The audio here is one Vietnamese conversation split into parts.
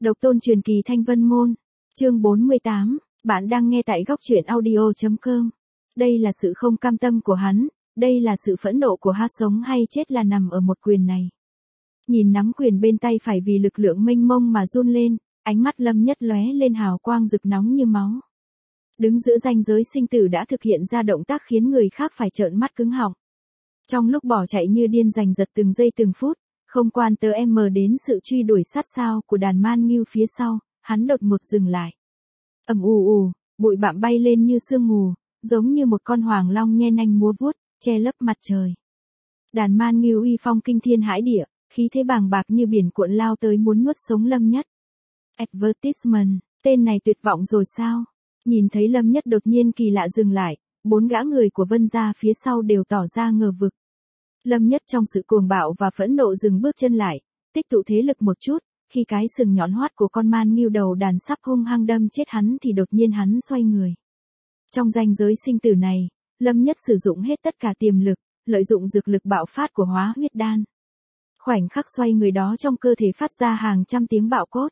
Độc tôn truyền kỳ Thanh Vân Môn. Chương 48, bạn đang nghe tại góc truyện audio.com. Đây là sự không cam tâm của hắn, đây là sự phẫn nộ của hắn, sống hay chết là nằm ở một quyền này. Nhìn nắm quyền bên tay phải vì lực lượng mênh mông mà run lên, ánh mắt Lâm Nhất lóe lên hào quang rực nóng như máu. Đứng giữa ranh giới sinh tử đã thực hiện ra động tác khiến người khác phải trợn mắt cứng họng. Trong lúc bỏ chạy như điên giành giật từng giây từng phút, không quan tâm đến sự truy đuổi sát sao của đàn man ngưu phía sau, hắn đột ngột dừng lại. Ầm ù ù, bụi bặm bay lên như sương mù, giống như một con hoàng long nhe nanh múa vuốt, che lấp mặt trời. Đàn man ngưu uy phong kinh thiên hãi địa, khí thế bàng bạc như biển cuộn lao tới muốn nuốt sống Lâm Nhất. Advertisement, tên này tuyệt vọng rồi sao? Nhìn thấy Lâm Nhất đột nhiên kỳ lạ dừng lại, 4 gã người của Vân gia phía sau đều tỏ ra ngờ vực. Lâm Nhất trong sự cuồng bạo và phẫn nộ dừng bước chân lại, tích tụ thế lực một chút, khi cái sừng nhọn hoắt của con man ngưu đầu đàn sắp hung hăng đâm chết hắn thì đột nhiên hắn xoay người. Trong ranh giới sinh tử này, Lâm Nhất sử dụng hết tất cả tiềm lực, lợi dụng dược lực bạo phát của hóa huyết đan. Khoảnh khắc xoay người đó trong cơ thể phát ra hàng trăm tiếng bạo cốt.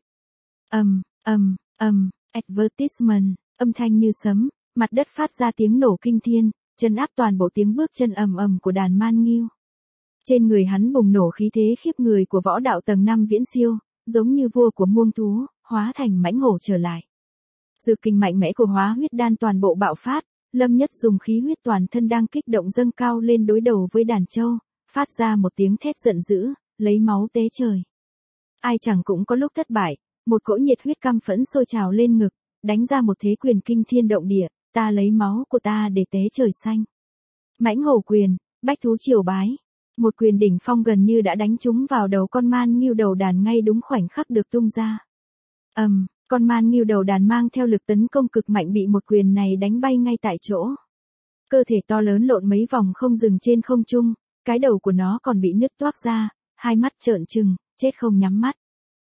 Advertisement, âm thanh như sấm, mặt đất phát ra tiếng nổ kinh thiên, chấn áp toàn bộ tiếng bước chân ầm của đàn man ngưu. Trên người hắn bùng nổ khí thế khiếp người của võ đạo tầng 5 viễn siêu, giống như vua của muông thú, hóa thành mãnh hổ trở lại. Dược kình mạnh mẽ của hóa huyết đan toàn bộ bạo phát, Lâm Nhất dùng khí huyết toàn thân đang kích động dâng cao lên đối đầu với đàn trâu, phát ra một tiếng thét giận dữ, lấy máu tế trời. Ai chẳng cũng có lúc thất bại, một cỗ nhiệt huyết căm phẫn sôi trào lên ngực, đánh ra một thế quyền kinh thiên động địa, ta lấy máu của ta để tế trời xanh. Mãnh hổ quyền, bách thú triều bái. Một quyền đỉnh phong gần như đã đánh trúng vào đầu con man ngưu đầu đàn ngay đúng khoảnh khắc được tung ra. Con man ngưu đầu đàn mang theo lực tấn công cực mạnh bị một quyền này đánh bay ngay tại chỗ. Cơ thể to lớn lộn mấy vòng không dừng trên không trung, cái đầu của nó còn bị nứt toác ra, hai mắt trợn trừng, chết không nhắm mắt.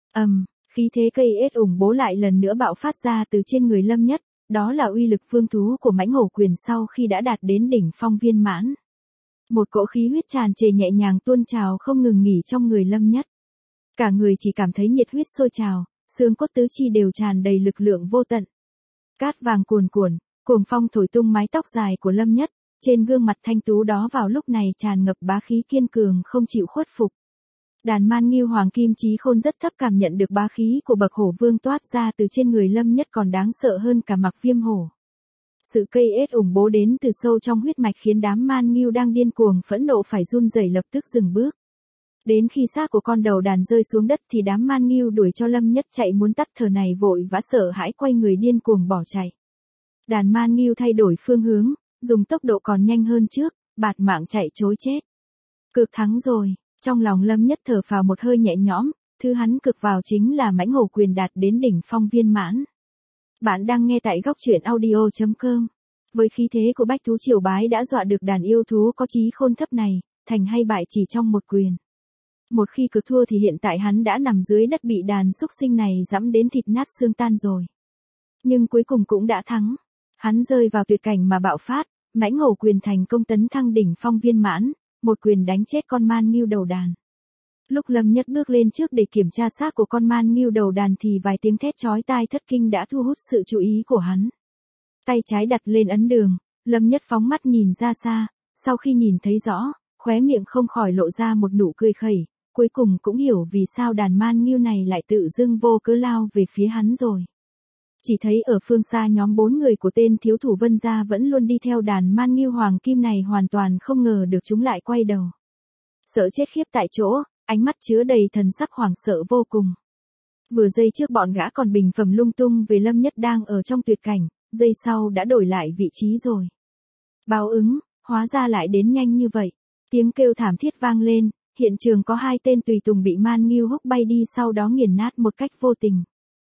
Khí thế cây ết ủng bố lại lần nữa bạo phát ra từ trên người Lâm Nhất, đó là uy lực vương thú của mãnh hổ quyền sau khi đã đạt đến đỉnh phong viên mãn. Một cỗ khí huyết tràn trề nhẹ nhàng tuôn trào không ngừng nghỉ trong người Lâm Nhất. Cả người chỉ cảm thấy nhiệt huyết sôi trào, xương cốt tứ chi đều tràn đầy lực lượng vô tận. Cát vàng cuồn cuộn, cuồng phong thổi tung mái tóc dài của Lâm Nhất, trên gương mặt thanh tú đó vào lúc này tràn ngập bá khí kiên cường không chịu khuất phục. Đàn man ngưu hoàng kim chí khôn rất thấp cảm nhận được bá khí của bậc hổ vương toát ra từ trên người Lâm Nhất còn đáng sợ hơn cả mặc viêm hổ. Sự cây ết ủng bố đến từ sâu trong huyết mạch khiến đám man ngưu đang điên cuồng phẫn nộ phải run rẩy lập tức dừng bước. Đến khi xác của con đầu đàn rơi xuống đất thì đám man ngưu đuổi cho Lâm Nhất chạy muốn tắt thở này vội vã sợ hãi quay người điên cuồng bỏ chạy. Đàn man ngưu thay đổi phương hướng, dùng tốc độ còn nhanh hơn trước, bạt mạng chạy trối chết. Cực thắng rồi, trong lòng Lâm Nhất thở phào một hơi nhẹ nhõm, thứ hắn cực vào chính là mãnh hổ quyền đạt đến đỉnh phong viên mãn. Bạn đang nghe tại góc truyện audio.com. Với khí thế của bách thú triều bái đã dọa được đàn yêu thú có chí khôn thấp này, thành hay bại chỉ trong một quyền. Một khi cực thua thì hiện tại hắn đã nằm dưới đất bị đàn súc sinh này giẫm đến thịt nát xương tan rồi. Nhưng cuối cùng cũng đã thắng. Hắn rơi vào tuyệt cảnh mà bạo phát, mãnh hổ quyền thành công tấn thăng đỉnh phong viên mãn, một quyền đánh chết con man ngưu đầu đàn. Lúc Lâm Nhất bước lên trước để kiểm tra xác của con man ngưu đầu đàn thì vài tiếng thét chói tai thất kinh đã thu hút sự chú ý của hắn. Tay trái đặt lên ấn đường, Lâm Nhất phóng mắt nhìn ra xa, sau khi nhìn thấy rõ, khóe miệng không khỏi lộ ra một nụ cười khẩy, cuối cùng cũng hiểu vì sao đàn man ngưu này lại tự dưng vô cớ lao về phía hắn rồi. Chỉ thấy ở phương xa nhóm 4 người của tên thiếu thủ Vân gia vẫn luôn đi theo đàn man ngưu hoàng kim này hoàn toàn không ngờ được chúng lại quay đầu. Sợ chết khiếp tại chỗ, ánh mắt chứa đầy thần sắc hoảng sợ vô cùng. Vừa giây trước bọn gã còn bình phẩm lung tung về Lâm Nhất đang ở trong tuyệt cảnh, giây sau đã đổi lại vị trí rồi. Báo ứng, hóa ra lại đến nhanh như vậy. Tiếng kêu thảm thiết vang lên, hiện trường có 2 tên tùy tùng bị man ngưu húc bay đi sau đó nghiền nát một cách vô tình.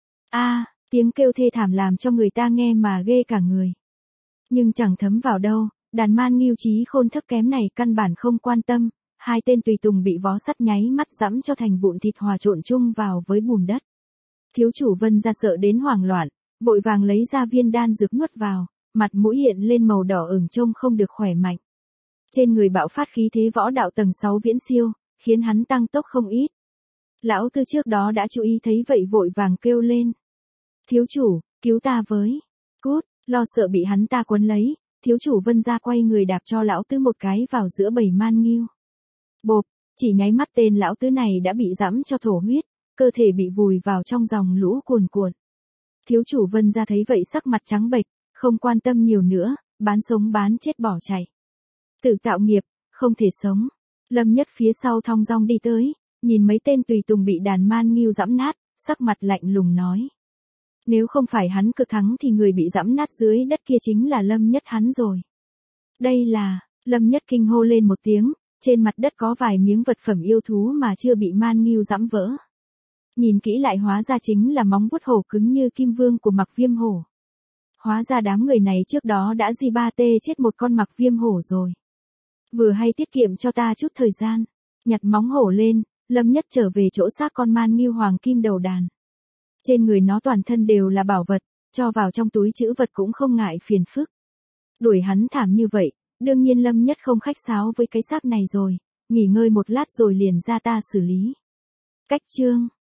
Tiếng kêu thê thảm làm cho người ta nghe mà ghê cả người. Nhưng chẳng thấm vào đâu, đàn man ngưu chí khôn thấp kém này căn bản không quan tâm, 2 tên tùy tùng bị vó sắt nháy mắt giẫm cho thành vụn thịt hòa trộn chung vào với bùn đất. Thiếu chủ Vân gia sợ đến hoảng loạn, vội vàng lấy ra viên đan dược nuốt vào, mặt mũi hiện lên màu đỏ ửng trông không được khỏe mạnh. Trên người bạo phát khí thế võ đạo tầng 6 viễn siêu, khiến hắn tăng tốc không ít. Lão Tư trước đó đã chú ý thấy vậy vội vàng kêu lên. Thiếu chủ, cứu ta với. Cút, lo sợ bị hắn ta quấn lấy, thiếu chủ Vân gia quay người đạp cho lão Tư một cái vào giữa bầy man nghiêu. Bộp, chỉ nháy mắt tên lão Tư này đã bị giẫm cho thổ huyết, cơ thể bị vùi vào trong dòng lũ cuồn cuộn. Thiếu chủ Vân gia thấy vậy sắc mặt trắng bệch, không quan tâm nhiều nữa, bán sống bán chết bỏ chạy. Tự tạo nghiệp, không thể sống. Lâm Nhất phía sau thong dong đi tới, nhìn mấy tên tùy tùng bị đàn man nghiêu giẫm nát, sắc mặt lạnh lùng nói. Nếu không phải hắn cực thắng thì người bị giẫm nát dưới đất kia chính là Lâm Nhất hắn rồi. Đây là, Lâm Nhất kinh hô lên một tiếng, trên mặt đất có vài miếng vật phẩm yêu thú mà chưa bị man nghiêu giẫm vỡ. Nhìn kỹ lại hóa ra chính là móng vuốt hổ cứng như kim vương của Mặc Viêm Hổ. Hóa ra đám người này trước đó đã di ba tê chết một con Mặc Viêm Hổ rồi. Vừa hay tiết kiệm cho ta chút thời gian. Nhặt móng hổ lên, Lâm Nhất trở về chỗ xác con man nghiêu hoàng kim đầu đàn. Trên người nó toàn thân đều là bảo vật, cho vào trong túi trữ vật cũng không ngại phiền phức. Đuổi hắn thảm như vậy, đương nhiên Lâm Nhất không khách sáo với cái xác này rồi, nghỉ ngơi một lát rồi liền ra ta xử lý. Cách chương